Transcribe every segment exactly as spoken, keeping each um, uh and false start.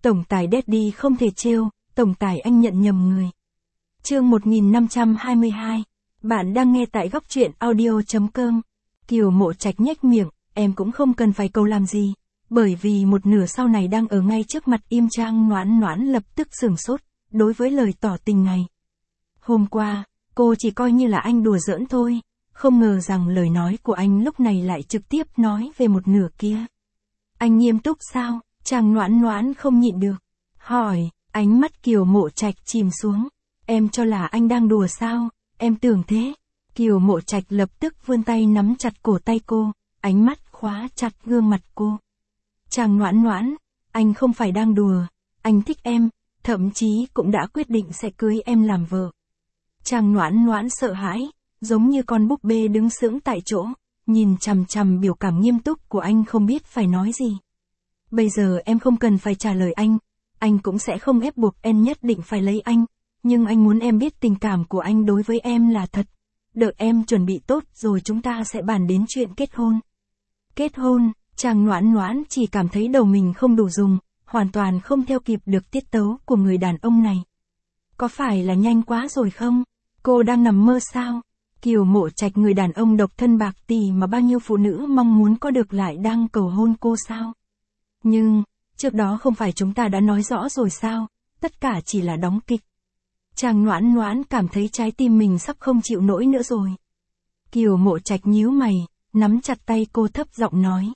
Tổng tài Daddy không thể trêu, tổng tài anh nhận nhầm người. Chương một nghìn năm trăm hai mươi hai. Bạn đang nghe tại góc truyện audio.com. Kiều Mộ Trạch nhếch miệng, em cũng không cần phải cầu làm gì. Bởi vì một nửa sau này đang ở ngay trước mặt im Trang Noãn Noãn lập tức sửng sốt, đối với lời tỏ tình này. Hôm qua, cô chỉ coi như là anh đùa giỡn thôi, không ngờ rằng lời nói của anh lúc này lại trực tiếp nói về một nửa kia. Anh nghiêm túc sao? Trang Noãn Noãn không nhịn được. Hỏi, ánh mắt Kiều Mộ Trạch chìm xuống. Em cho là anh đang đùa sao? Em tưởng thế. Kiều Mộ Trạch lập tức vươn tay nắm chặt cổ tay cô, ánh mắt khóa chặt gương mặt cô. Trang Noãn Noãn, anh không phải đang đùa, anh thích em, thậm chí cũng đã quyết định sẽ cưới em làm vợ. Trang Noãn Noãn sợ hãi, giống như con búp bê đứng sững tại chỗ, nhìn chằm chằm biểu cảm nghiêm túc của anh không biết phải nói gì. Bây giờ em không cần phải trả lời anh, anh cũng sẽ không ép buộc em nhất định phải lấy anh, nhưng anh muốn em biết tình cảm của anh đối với em là thật. Đợi em chuẩn bị tốt rồi chúng ta sẽ bàn đến chuyện kết hôn. Kết hôn, Trang Noãn Noãn chỉ cảm thấy đầu mình không đủ dùng, hoàn toàn không theo kịp được tiết tấu của người đàn ông này. Có phải là nhanh quá rồi không? Cô đang nằm mơ sao? Kiều Mộ Trạch người đàn ông độc thân bạc tỷ mà bao nhiêu phụ nữ mong muốn có được lại đang cầu hôn cô sao? Nhưng, trước đó không phải chúng ta đã nói rõ rồi sao? Tất cả chỉ là đóng kịch. Trang Noãn Noãn cảm thấy trái tim mình sắp không chịu nổi nữa rồi. Kiều Mộ Trạch nhíu mày, nắm chặt tay cô thấp giọng nói.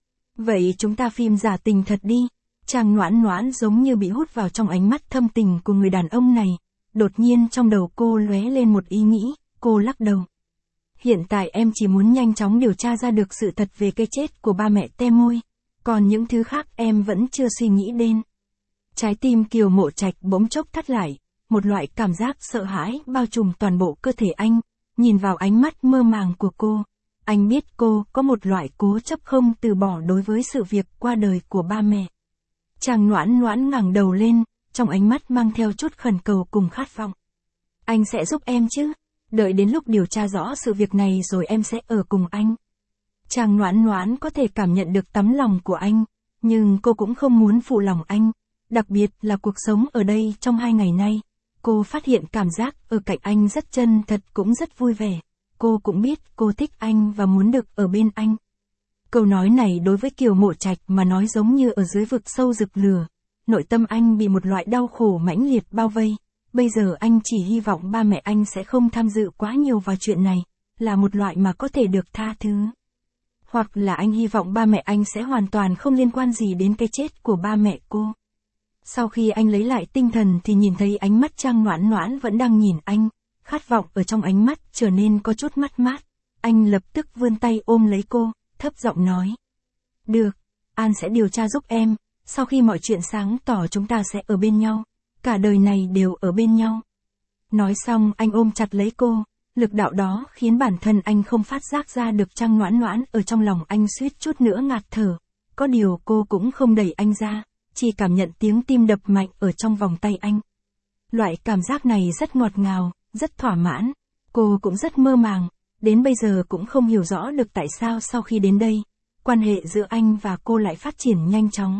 Vậy chúng ta phim giả tình thật đi. Trang Noãn Noãn giống như bị hút vào trong ánh mắt thâm tình của người đàn ông này. Đột nhiên trong đầu cô lóe lên một ý nghĩ, cô lắc đầu. Hiện tại em chỉ muốn nhanh chóng điều tra ra được sự thật về cái chết của ba mẹ Te Môi. Còn những thứ khác em vẫn chưa suy nghĩ đến. Trái tim Kiều Mộ Trạch bỗng chốc thắt lại, một loại cảm giác sợ hãi bao trùm toàn bộ cơ thể anh, nhìn vào ánh mắt mơ màng của cô. Anh biết cô có một loại cố chấp không từ bỏ đối với sự việc qua đời của ba mẹ. Trang Noãn Noãn ngẩng đầu lên, trong ánh mắt mang theo chút khẩn cầu cùng khát vọng. Anh sẽ giúp em chứ? Đợi đến lúc điều tra rõ sự việc này rồi em sẽ ở cùng anh. Trang Noãn Noãn có thể cảm nhận được tấm lòng của anh, nhưng cô cũng không muốn phụ lòng anh, đặc biệt là cuộc sống ở đây trong hai ngày nay. Cô phát hiện cảm giác ở cạnh anh rất chân thật cũng rất vui vẻ. Cô cũng biết cô thích anh và muốn được ở bên anh. Câu nói này đối với Kiều Mộ Trạch mà nói giống như ở dưới vực sâu rực lửa. Nội tâm anh bị một loại đau khổ mãnh liệt bao vây. Bây giờ anh chỉ hy vọng ba mẹ anh sẽ không tham dự quá nhiều vào chuyện này, là một loại mà có thể được tha thứ. Hoặc là anh hy vọng ba mẹ anh sẽ hoàn toàn không liên quan gì đến cái chết của ba mẹ cô. Sau khi anh lấy lại tinh thần thì nhìn thấy ánh mắt Trang Noãn Noãn vẫn đang nhìn anh, khát vọng ở trong ánh mắt trở nên có chút mất mát. Anh lập tức vươn tay ôm lấy cô, thấp giọng nói. Được, An sẽ điều tra giúp em, sau khi mọi chuyện sáng tỏ chúng ta sẽ ở bên nhau, cả đời này đều ở bên nhau. Nói xong anh ôm chặt lấy cô, lực đạo đó khiến bản thân anh không phát giác ra được Trang Noãn Noãn ở trong lòng anh suýt chút nữa ngạt thở. Có điều cô cũng không đẩy anh ra, chỉ cảm nhận tiếng tim đập mạnh ở trong vòng tay anh. Loại cảm giác này rất ngọt ngào, rất thỏa mãn. Cô cũng rất mơ màng, đến bây giờ cũng không hiểu rõ được tại sao sau khi đến đây, quan hệ giữa anh và cô lại phát triển nhanh chóng.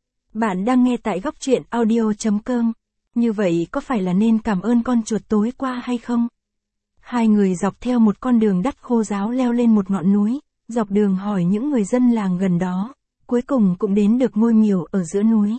Bạn đang nghe tại góc truyện audio.com. Như vậy có phải là nên cảm ơn con chuột tối qua hay không? Hai người dọc theo một con đường đất khô ráo leo lên một ngọn núi, dọc đường hỏi những người dân làng gần đó, cuối cùng cũng đến được ngôi miều ở giữa núi.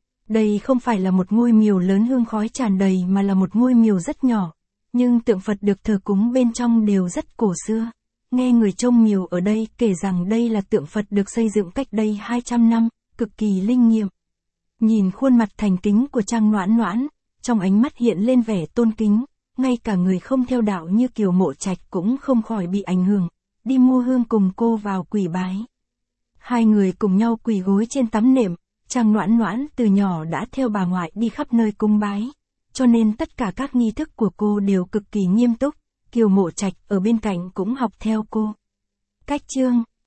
Đây không phải là một ngôi miều lớn hương khói tràn đầy mà là một ngôi miều rất nhỏ, nhưng tượng Phật được thờ cúng bên trong đều rất cổ xưa. Nghe người trông miều ở đây kể rằng đây là tượng Phật được xây dựng cách đây hai trăm năm, cực kỳ linh nghiệm. Nhìn khuôn mặt thành kính của Trang Noãn Noãn, trong ánh mắt hiện lên vẻ tôn kính, ngay cả người không theo đạo như Kiều Mộ Trạch cũng không khỏi bị ảnh hưởng, đi mua hương cùng cô vào quỳ bái. Hai người cùng nhau quỳ gối trên tấm nệm, Trang Noãn Noãn từ nhỏ đã theo bà ngoại đi khắp nơi cúng bái, cho nên tất cả các nghi thức của cô đều cực kỳ nghiêm túc, Kiều Mộ Trạch ở bên cạnh cũng học theo cô. Cách chương,